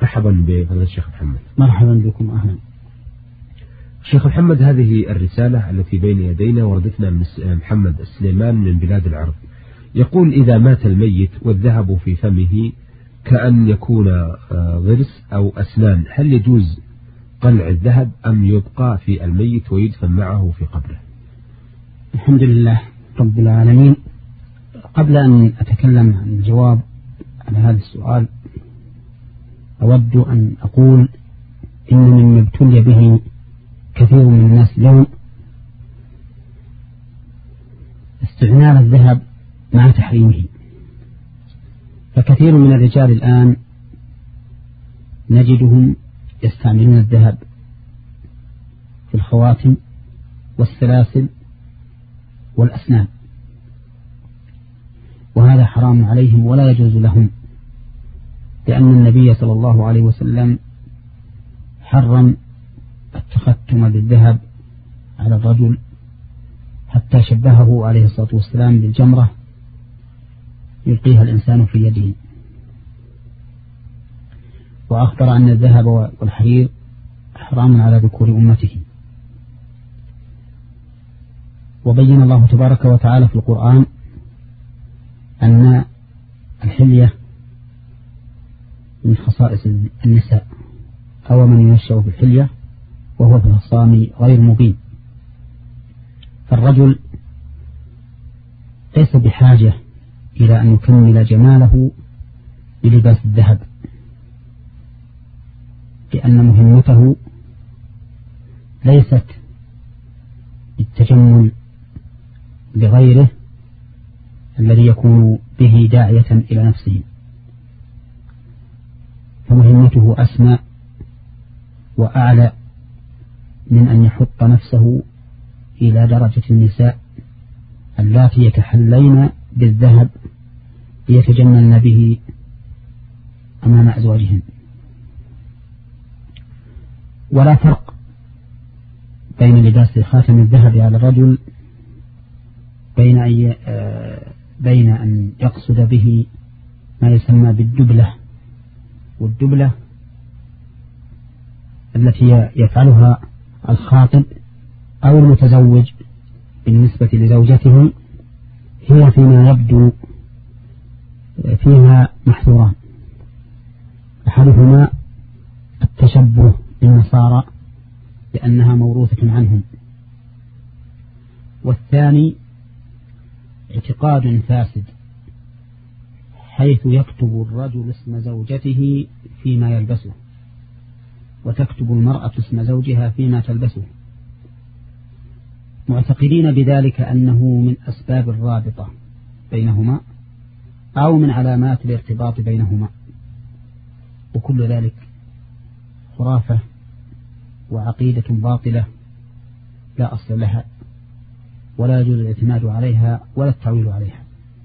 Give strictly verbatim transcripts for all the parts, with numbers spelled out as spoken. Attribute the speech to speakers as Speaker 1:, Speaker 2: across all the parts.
Speaker 1: مرحبا بفضل الشيخ محمد.
Speaker 2: مرحبا بكم. أهلا
Speaker 1: شيخ محمد، هذه الرسالة التي بين يدينا وردتنا من محمد السليمان من بلاد العرب. يقول: إذا مات الميت والذهب في فمه كأن يكون ضرس أو أسنان، هل يجوز قلع الذهب أم يبقى في الميت ويدفن معه في قبره؟
Speaker 2: الحمد لله رب العالمين. قبل أن أتكلم عن الجواب على هذا السؤال أود أن أقول إن مما ابتلي به كثير من الناس اليوم استعمال الذهب مع تحريمه. فكثير من الرجال الآن نجدهم يستعملون الذهب في الخواتم والسلاسل والأسنان، وهذا حرام عليهم ولا يجوز لهم، لأن النبي صلى الله عليه وسلم حرم التختم بالذهب على الرجل، حتى شبهه عليه الصلاة والسلام بالجمرة يلقيها الإنسان في يده، وأخبر أن الذهب والحرير حرام على ذكور أمته. وبين الله تبارك وتعالى في القرآن أن الحلية من خصائص النساء، أو من ينشأ في الحلية وهو في الخصام غير مبين. فالرجل ليس بحاجة إلى أن يكمل جماله بلباس الذهب، لأن مهمته ليست التجمل بغيره الذي يكون به داعية إلى نفسه، فمهمته أسمى وأعلى من أن يحط نفسه إلى درجة النساء اللاتي يتحلين بالذهب ليتجملن به أمام أزواجهن. ولا فرق بين لباس خاتم الذهب على الرجل بين أن بين أن يقصد به ما يسمى بالدبلة، والدبلة التي يفعلها الخاطب أو المتزوج بالنسبة لزوجته، هي فيما يبدو فيها محظوران: أحدهما التشبه بالنصارى لأنها موروثة عنهم، والثاني اعتقاد فاسد حيث يكتب الرجل اسم زوجته فيما يلبسه، وتكتب المرأة اسم زوجها فيما تلبسه، معتقدين بذلك أنه من أسباب الرابطة بينهما أو من علامات الارتباط بينهما، وكل ذلك خرافة وعقيدة باطلة لا أصل لها، ولا يجوز الاعتماد عليها ولا التعويل عليها.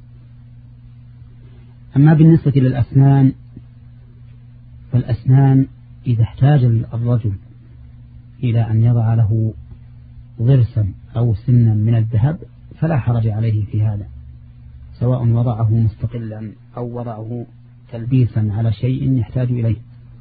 Speaker 2: أما بالنسبة للأسنان، فالأسنان إذا احتاج الرجل إلى أن يضع له ضرسا أو سنا من الذهب فلا حرج عليه في هذا، سواء وضعه مستقلا أو وضعه تلبيسا على شيء يحتاج إليه.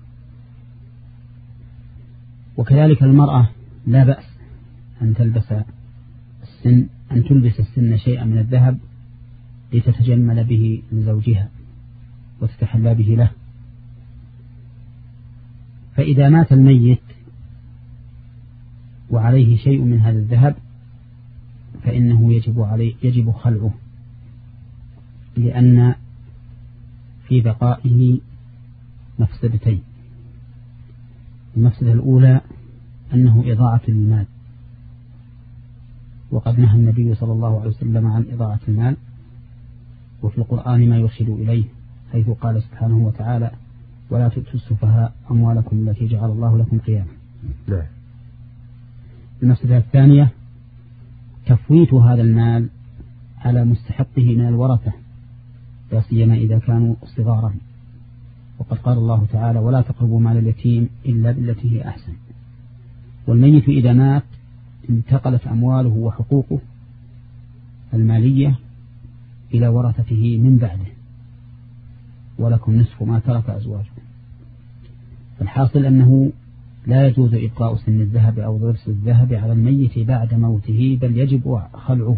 Speaker 2: وكذلك المرأة لا بأس أن تلبس السن أن تلبس السن شيئا من الذهب لتتجمل به لزوجها وتتحلى به له. فإذا مات الميت وعليه شيء من هذا الذهب فإنه يجب عليه يجب خلعه، لأن في بقائه مفسدتين: المفسدة الأولى أنه إضاعة للمال، وقد نهى النبي صلى الله عليه وسلم عن إضاعة المال، وفي القرآن ما يرشد إليه حيث قال سبحانه وتعالى: ولا تؤتوا السفهاء أموالكم التي جعل الله لكم قياما. لا. المفسدة الثانية تفويت هذا المال على مستحقه من الورثة، لا سيما إذا كانوا صغارا، وقد قال الله تعالى: ولا تقربوا مال اليتيم إلا بالتي هي أحسن. والميت إذا مات انتقلت أمواله وحقوقه المالية إلى ورثته من بعده، ولكم نصف ما ترك أزواجه. الحاصل أنه لا يجوز إبقاء سن الذهب أو ضرس الذهب على الميت بعد موته، بل يجب خلعه.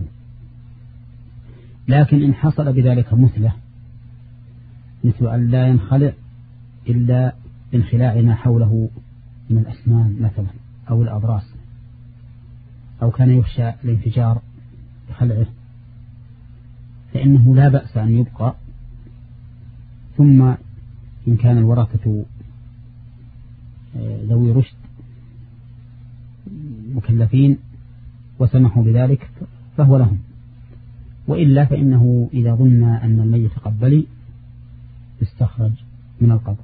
Speaker 2: لكن إن حصل بذلك مثله، مثل أن لا ينخلع إلا بانخلاع ما حوله من الأسنان مثلا أو الأضراس، أو كان يخشى الانفجار بخلعه، فإنه لا بأس أن يبقى. ثم إن كان الورثة ذوي رشد مكلفين وسمحوا بذلك فهو لهم، وإلا فإنه إذا ظن أن الميت قبلي استخرج من القبر.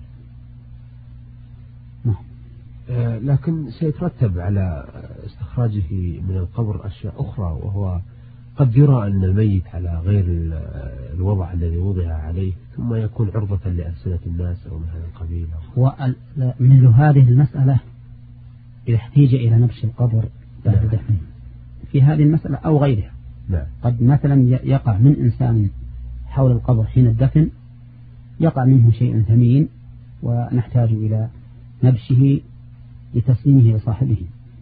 Speaker 2: نعم.
Speaker 1: آه لكن سيترتب على استخراجه من القبر أشياء أخرى، وهو قد يرى أن الميت على غير الوضع الذي وضع عليه، ثم يكون عرضة لألسنة الناس أو من هذا القبيل.
Speaker 2: ومثل هذه المسألة إذا احتيج إلى نبش القبر بعد دفنه في هذه المسألة أو غيرها.
Speaker 1: نعم.
Speaker 2: قد مثلا يقع من إنسان حول القبر حين الدفن يقع منه شيء ثمين ونحتاج إلى نبشه لتسليمه لصاحبه،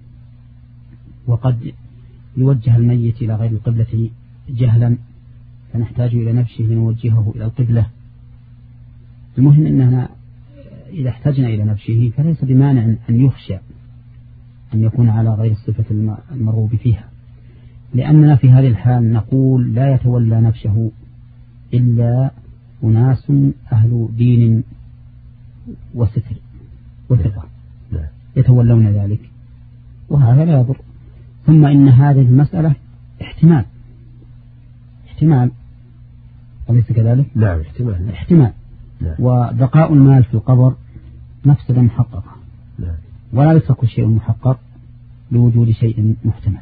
Speaker 2: وقد يوجه الميت إلى غير القبلة جهلا فنحتاج إلى نبشه لنوجهه إلى القبلة. المهم أننا إذا احتاجنا إلى نبشه فليس بمانع أن يخشى أن يكون على غير الصفة المرغوب فيها، لأننا في هذه الحال نقول لا يتولى نبشه إلا أناس أهل دين وستر وثقة يتولون ذلك، وهذا لا يضر. ثم إن هذه المسألة احتمال احتمال أليس كذلك؟
Speaker 1: نعم احتمال
Speaker 2: احتمال
Speaker 1: نعم.
Speaker 2: وبقاء المال في القبر مفسدة محققة.
Speaker 1: نعم.
Speaker 2: ولا يترك شيء محقق لوجود شيء محتمل.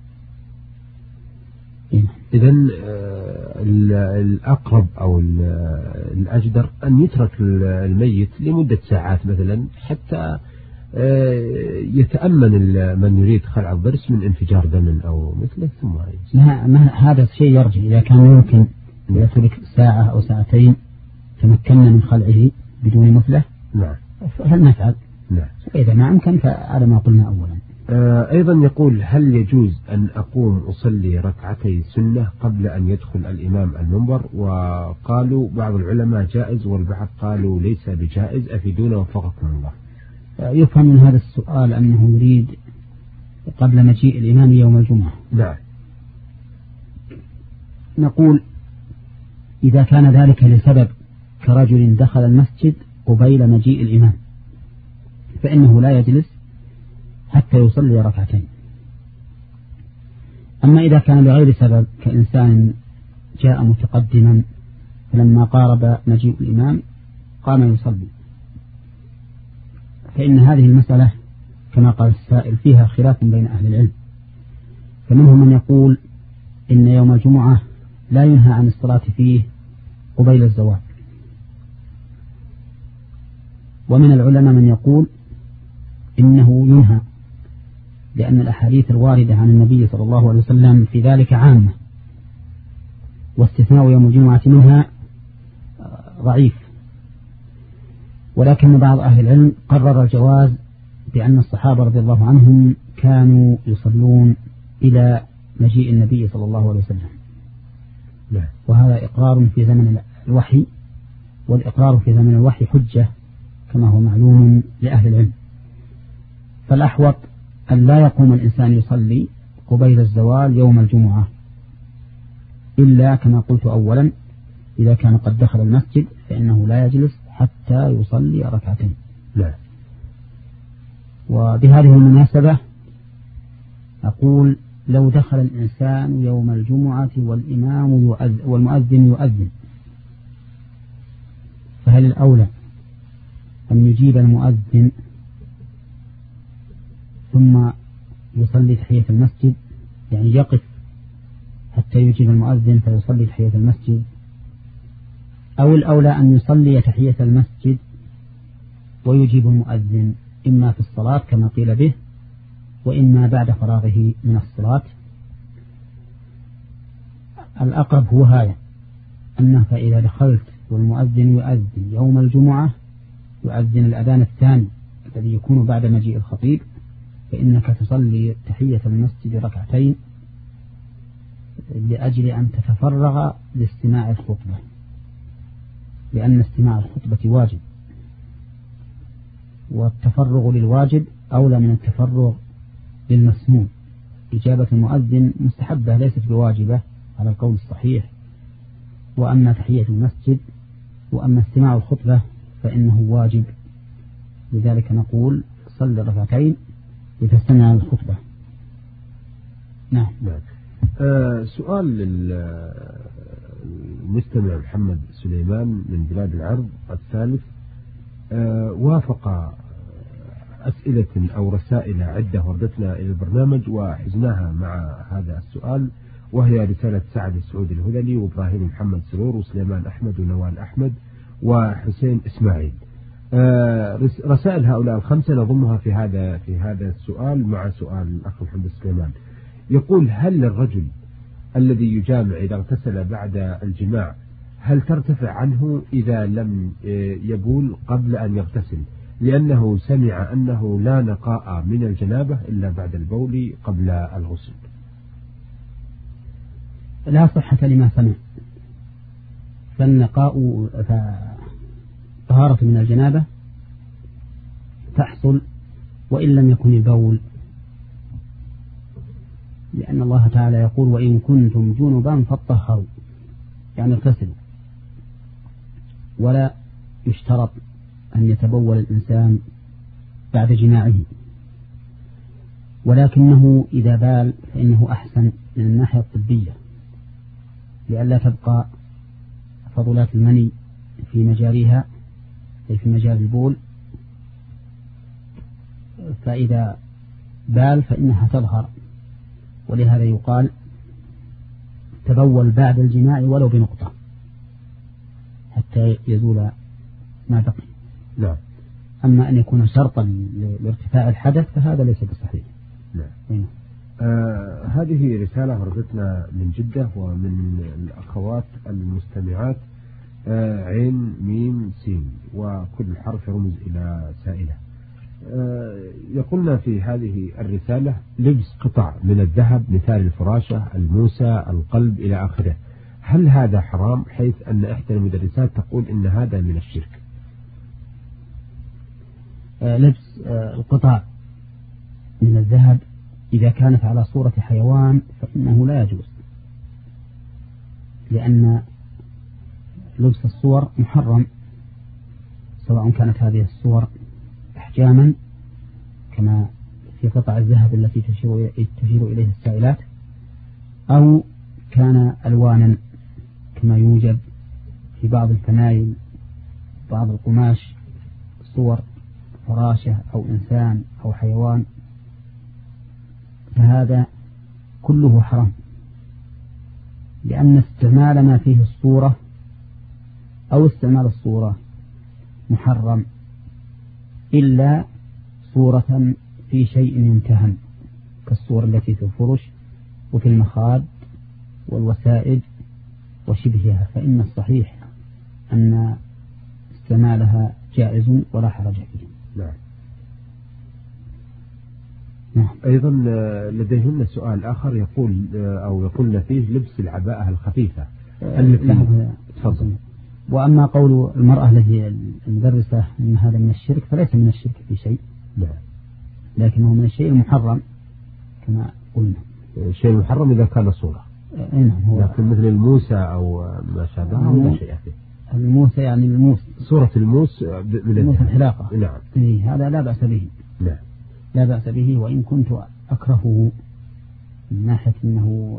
Speaker 1: إذن الأقرب أو الأجدر أن يترك الميت لمدة ساعات مثلا حتى يتأمن من يريد خلع الضرس من انفجار دم أو مثله، ثم
Speaker 2: ما ما هذا الشيء يرجع إذا كان يمكن إذا ترك ساعة أو ساعتين تمكنا من خلعه بدون مثله.
Speaker 1: نعم.
Speaker 2: هل نفعل؟
Speaker 1: نعم.
Speaker 2: إذا ما أمكن فعلى ما قلنا أولا.
Speaker 1: أيضا يقول هل يجوز أن أقوم أصلي ركعتي سنة قبل أن يدخل الإمام المنبر؟ وقالوا بعض العلماء جائز والبعض قالوا ليس بجائز، أفيدونا وفقكم الله.
Speaker 2: يفهم من هذا السؤال أنه يريد قبل مجيء الإمام يوم الجمعة.
Speaker 1: نعم.
Speaker 2: نقول إذا كان ذلك لسبب كرجل دخل المسجد قبيل مجيء الإمام فإنه لا يجلس حتى يصلي ركعتين. أما إذا كان لغير سبب كإنسان جاء متقدما فلما قارب مجيء الإمام قام يصلي، فإن هذه المسألة كما قال السائل فيها خلاف بين أهل العلم، فمنهم من يقول إن يوم الجمعة لا ينهى عن الصلاة فيه قبيل الزوال، ومن العلماء من يقول إنه ينهى، لأن الأحاديث الواردة عن النبي صلى الله عليه وسلم في ذلك عامة، واستثناء يوم الجمعة منها ضعيف. ولكن بعض أهل العلم قرر الجواز بأن الصحابة رضي الله عنهم كانوا يصلون إلى مجيء النبي صلى الله عليه وسلم، وهذا إقرار في زمن الوحي، والإقرار في زمن الوحي حجة كما هو معلوم لأهل العلم. فالأحوط أن لا يقوم الإنسان يصلي قبيل الزوال يوم الجمعة، إلا كما قلت أولا إذا كان قد دخل المسجد فإنه لا يجلس حتى يصلي ركعتين.
Speaker 1: لا.
Speaker 2: وبهذه المناسبة أقول لو دخل الإنسان يوم الجمعة والإمام يؤذن والمؤذن يؤذن، فهل الأولى أن يجيب المؤذن ثم يصلي تحية المسجد، يعني يقف حتى يجيب المؤذن فيصلي تحية المسجد، أو الأولى أن يصلي تحية المسجد ويجيب المؤذن إما في الصلاة كما قيل به وإما بعد فراغه من الصلاة؟ الأقرب هو هذا، أنك إذا دخلت والمؤذن يؤذن يوم الجمعة يؤذن الأذان الثاني الذي يكون بعد مجيء الخطيب فإنك تصلي تحية المسجد ركعتين لأجل أن تتفرغ لاستماع الخطبة، لأن استماع الخطبة واجب، والتفرغ للواجب أولى من التفرغ للمسنون. إجابة المؤذن مستحبة ليست بواجبة على القول الصحيح. وأما تحية المسجد وأما استماع الخطبة فإنه واجب، لذلك نقول صل ركعتين لتستمع الخطبة. نعم.
Speaker 1: نعم. آه سؤال للمستمع محمد سليمان من بلاد العرب الثالث. آه وافق أسئلة أو رسائل عدة وردتنا إلى البرنامج وحزناها مع هذا السؤال، وهي رسالة سعد السعودي الهذلي وإبراهيم محمد سرور وسليمان أحمد ونوال أحمد وحسين إسماعيل. آه رسائل هؤلاء الخمسة نضمها في هذا في هذا السؤال مع سؤال الأخ محمد سليمان. يقول: هل للرجل الذي يجامع إذا اغتسل بعد الجماع هل ترتفع عنه إذا لم يبول قبل أن يغتسل، لأنه سمع أنه لا نقاء من الجنابة إلا بعد البول قبل الغسل؟
Speaker 2: لا صحة لما سمع، فالنقاء طهارة من الجنابة تحصل وإن لم يكن البول، لأن الله تعالى يقول: وإن كنتم جنبا فاطهروا، يعني اغتسلوا. ولا يشترط أن يتبول الإنسان بعد جماعه، ولكنه إذا بال فإنه أحسن من الناحية الطبية، لئلا تبقى فضلات المني في مجاريها أي في مجال البول، فإذا بال فإنها تظهر، ولهذا يقال: تبول بعد الجماع ولو بنقطة حتى يزول ما بقي.
Speaker 1: لا.
Speaker 2: أما أن يكون شرطا لارتفاع الحدث فهذا ليس بصحيح.
Speaker 1: لا. آه هذه رسالة وردتنا من جدة ومن الأخوات المستمعات آه عين ميم سين، وكل حرف رمز إلى سائلة. آه يقولنا في هذه الرسالة: لبس قطع من الذهب مثال الفراشة، الموسى، القلب إلى آخره، هل هذا حرام؟ حيث أن إحدى المدرسات تقول إن هذا من الشرك.
Speaker 2: آه لبس آه القطع من الذهب إذا كانت على صورة حيوان فإنه لا يجوز، لأن لبس الصور محرم، سواء كانت هذه الصور أحجاما كما في قطع الذهب التي تشير, تشير إليه السائلات، أو كان ألوانا كما يوجد في بعض الفنايل بعض القماش صور فراشة أو إنسان أو حيوان، فهذا كله حرام، لأن استعمال ما فيه الصورة أو استعمال الصورة محرم، إلا صورة في شيء يمتهن كالصور التي في الفرش وفي المخاد والوسائد وشبهها، فإن الصحيح أن استعمالها جائز ولا حرج فيه.
Speaker 1: نعم.
Speaker 2: نعم.
Speaker 1: أيضا لديهن سؤال آخر يقول أو يقولن فيه لبس العباءة الخفيفة التي تفضل.
Speaker 2: وأما قول المرأة التي المدرسة أن هذا من الشرك فليس من الشرك في شيء،
Speaker 1: لا،
Speaker 2: لكنه من الشيء المحرم كما قلنا.
Speaker 1: الشيء المحرم إذا كان صورة، لكن مثل الموسى أو ما شابهه لا شيء فيه.
Speaker 2: الموسى يعني الموس، صورة
Speaker 1: الموس من
Speaker 2: الموس الحلاقة.
Speaker 1: نعم.
Speaker 2: إيه هذا لا بأس به.
Speaker 1: نعم.
Speaker 2: لا بأس به، وإن كنت أكرهه من ناحية أنه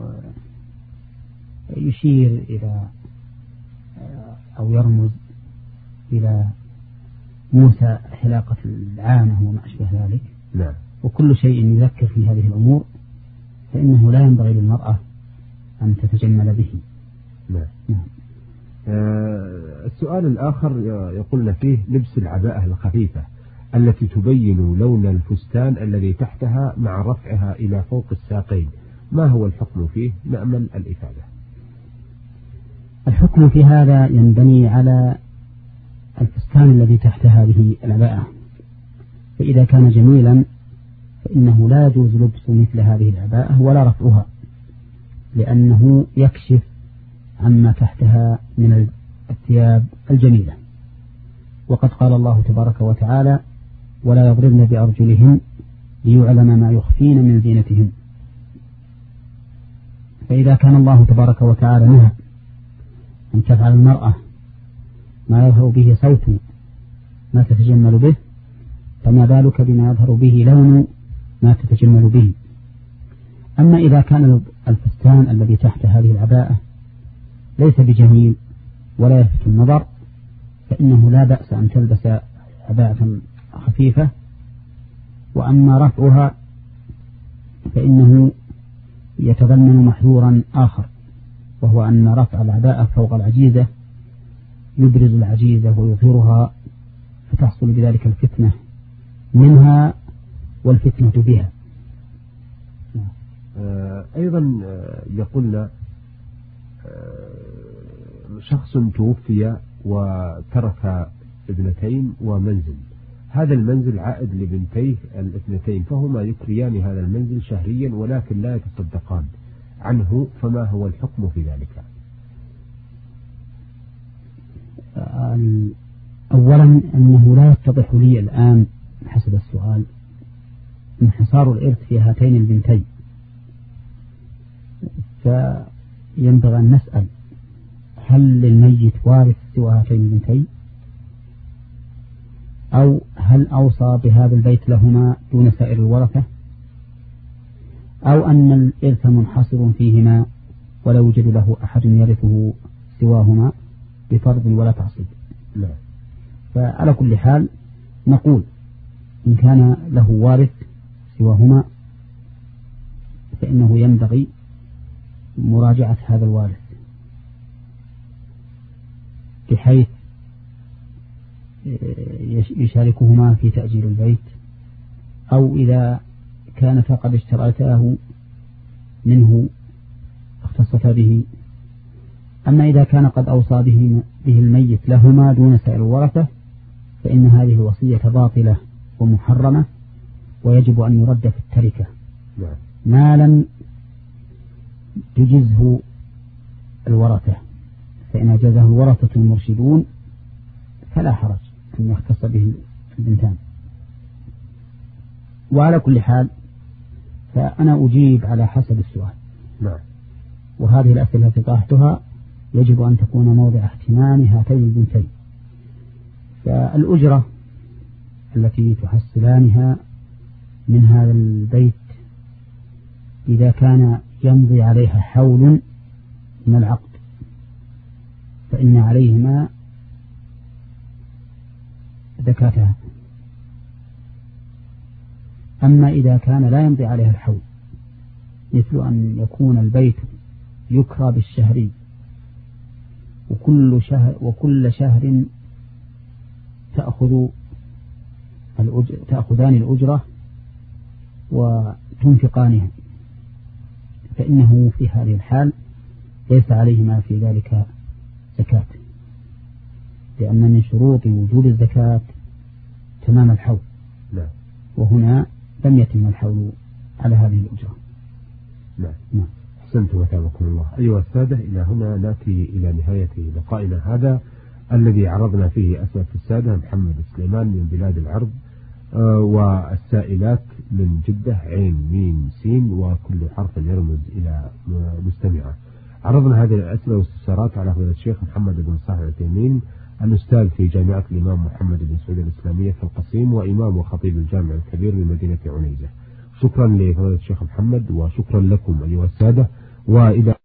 Speaker 2: يشير إلى أو يرمز إلى موسى حلاقة العانة وما أشبه ذلك.
Speaker 1: نعم.
Speaker 2: وكل شيء يذكر في هذه الأمور فإنه لا ينبغي للمرأة أن تتجمل به.
Speaker 1: نعم.
Speaker 2: نعم.
Speaker 1: آه السؤال الآخر يقولنا فيه لبس العباءة الخفيفة التي تبين لون الفستان الذي تحتها مع رفعها إلى فوق الساقين، ما هو الحكم فيه؟ نأمل الإفادة.
Speaker 2: الحكم في هذا ينبني على الفستان الذي تحت هذه العباءة، فإذا كان جميلا فإنه لا يجوز لبس مثل هذه العباءة ولا رفعها، لأنه يكشف عما تحتها من الثياب الجميلة. وقد قال الله تبارك وتعالى: ولا يضربن بأرجلهن ليعلم ما يخفين من زينتهن. فإذا كان الله تبارك وتعالى نهى أن تفعل المرأة ما يظهر به صوت ما تتجمل به، فما بالك بما يظهر به لون ما تتجمل به. أما إذا كان الفستان الذي تحت هذه العباءة ليس بجميل ولا يلفت النظر، فإنه لا بأس أن تلبس عباءة خفيفة. وأما رفعها فإنه يتضمن محذورا آخر، وهو أن رفع العباءة فوق العجيزة يبرز العجيزة ويظهرها، فتحصل بذلك الفتنة منها والفتنة بها.
Speaker 1: أيضا يقولنا شخص توفي وترك ابنتين ومنزل، هذا المنزل عائد لبنتيه الاثنتين، فهما يكريان هذا المنزل شهريا ولكن لا يتصدقان عنه، فما هو الحكم في ذلك؟
Speaker 2: أولا أنه لا يتضح لي الآن حسب السؤال انحصار الإرث في هاتين البنتين، فينبغي أن نسأل: هل للميت وارث سوى هاتين البنتين؟ أو هل أوصى بهذا البيت لهما دون سائر الورثة؟ أو أن الإرث منحصر فيهما ولا يوجد له أحد يرثه سواهما بفرض ولا تعصيب؟
Speaker 1: لا.
Speaker 2: فعلى كل حال نقول إن كان له وارث سواهما فإنه ينبغي مراجعة هذا الوارث، بحيث يشاركهما في تأجير البيت، أو إذا كانتا قد اشتريتاه منه اختصتا به. أما إذا كان قد أوصى به, به الميت لهما دون سائر الورثة فإن هذه الوصية باطلة ومحرمة، ويجب أن يرد في التركة ما لم تجزه الورثة، فإن أجازه الورثة المرشدون فلا حرج أن يختص به البنتان. وعلى كل حال فأنا أجيب على حسب السؤال،
Speaker 1: نعم.
Speaker 2: وهذه الأسئلة التي طرحتها يجب أن تكون موضع اهتمام هاتين البنتين. فالأجرة التي تحصلانها من هذا البيت إذا كان يمضي عليها حول من العقد فإن عليهما زكاتها. أما إذا كان لا يمضي عليها الحول، مثل أن يكون البيت يكرى بالشهري وكل شهر وكل شهر تأخذ تأخذان الأجرة وتنفقانها، فإنه في هذه الحال ليس عليهما في ذلك زكاة، لأن من شروط وجوب الزكاة تمام الحول.
Speaker 1: لا.
Speaker 2: وهنا لم يتم الحول على هذه الأجرة.
Speaker 1: لا. نعم. أحسنتم وثابكم الله. أيها السادة، إلى هنا نأتي إلى نهاية لقائنا هذا الذي عرضنا فيه أسئلة السادة محمد سليمان من بلاد العرب آه والسائلات من جدة عين ميم سين وكل حرف يرمز إلى مستمعة. عرضنا هذه الأسئلة واستفسارات على فضيلة الشيخ محمد بن صالح العثيمين، الأستاذ في جامعة الإمام محمد بن سعود الإسلامية في القصيم وإمام وخطيب الجامع الكبير بمدينة عنيزة. شكرا لفضيلة الشيخ محمد وشكرا لكم أيها السادة، وإذا